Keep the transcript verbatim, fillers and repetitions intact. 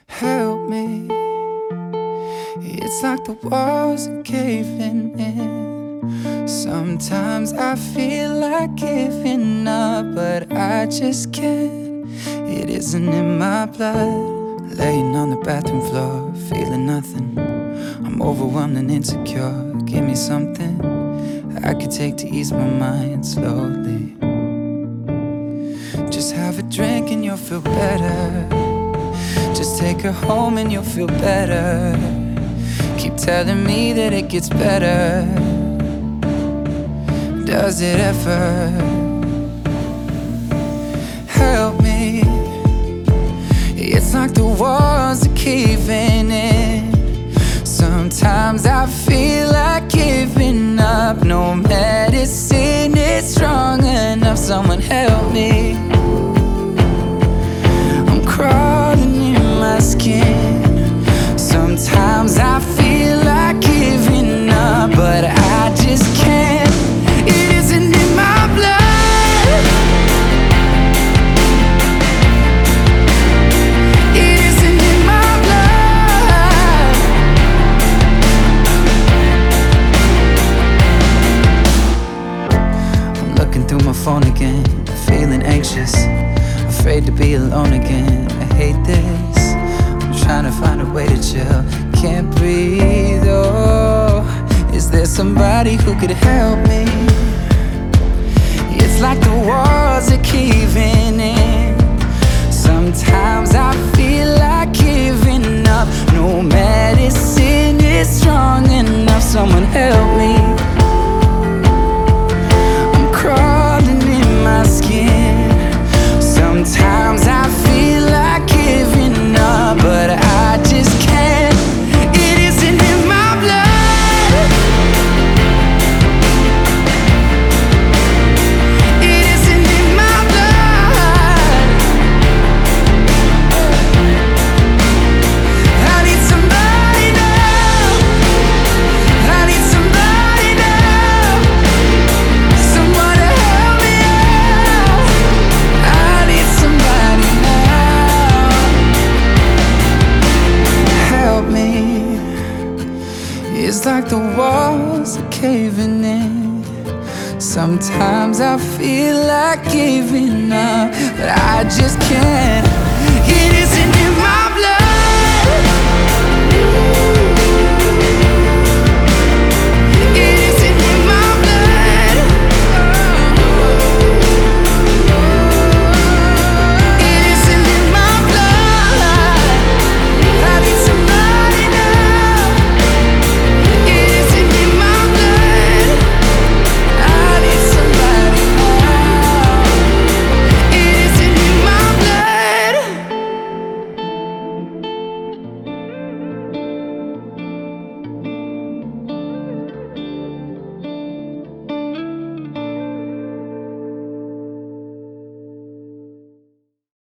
Help me. It's like the walls are caving in. Sometimes I feel like giving up, but I just can't. It isn't in my blood. Laying on the bathroom floor, feeling nothing. I'm overwhelmed and insecure. Give me something I could take to ease my mind slowly. Just have a drink and you'll feel better. Just take her home and you'll feel better. Keep telling me that it gets better. Does it ever? Help me. It's like the walls are caving in. Sometimes I feel like giving up. No medicine is strong enough. Someone help me. I'm crawling in my skin. Sometimes I feel like giving up, but I just can't. It isn't in my blood. It isn't in my blood. I'm looking through my phone again, feeling anxious, afraid to be alone again. I hate this. I'm trying to find a way to chill. Can't breathe, oh. Is there somebody who could help me? It's like the walls are caving in. Sometimes I feel like giving up. No medicine is strong enough. Someone help me. I'm crawling in my skin. Sometimes I feel like giving up, but I just can't. It isn't in my blood. It isn't in my blood. I need somebody now. I need somebody now. Someone to help me out. I need somebody now. Help me. It's like the walls are caving in. Sometimes I feel like giving up, but I just can't. It isn't in my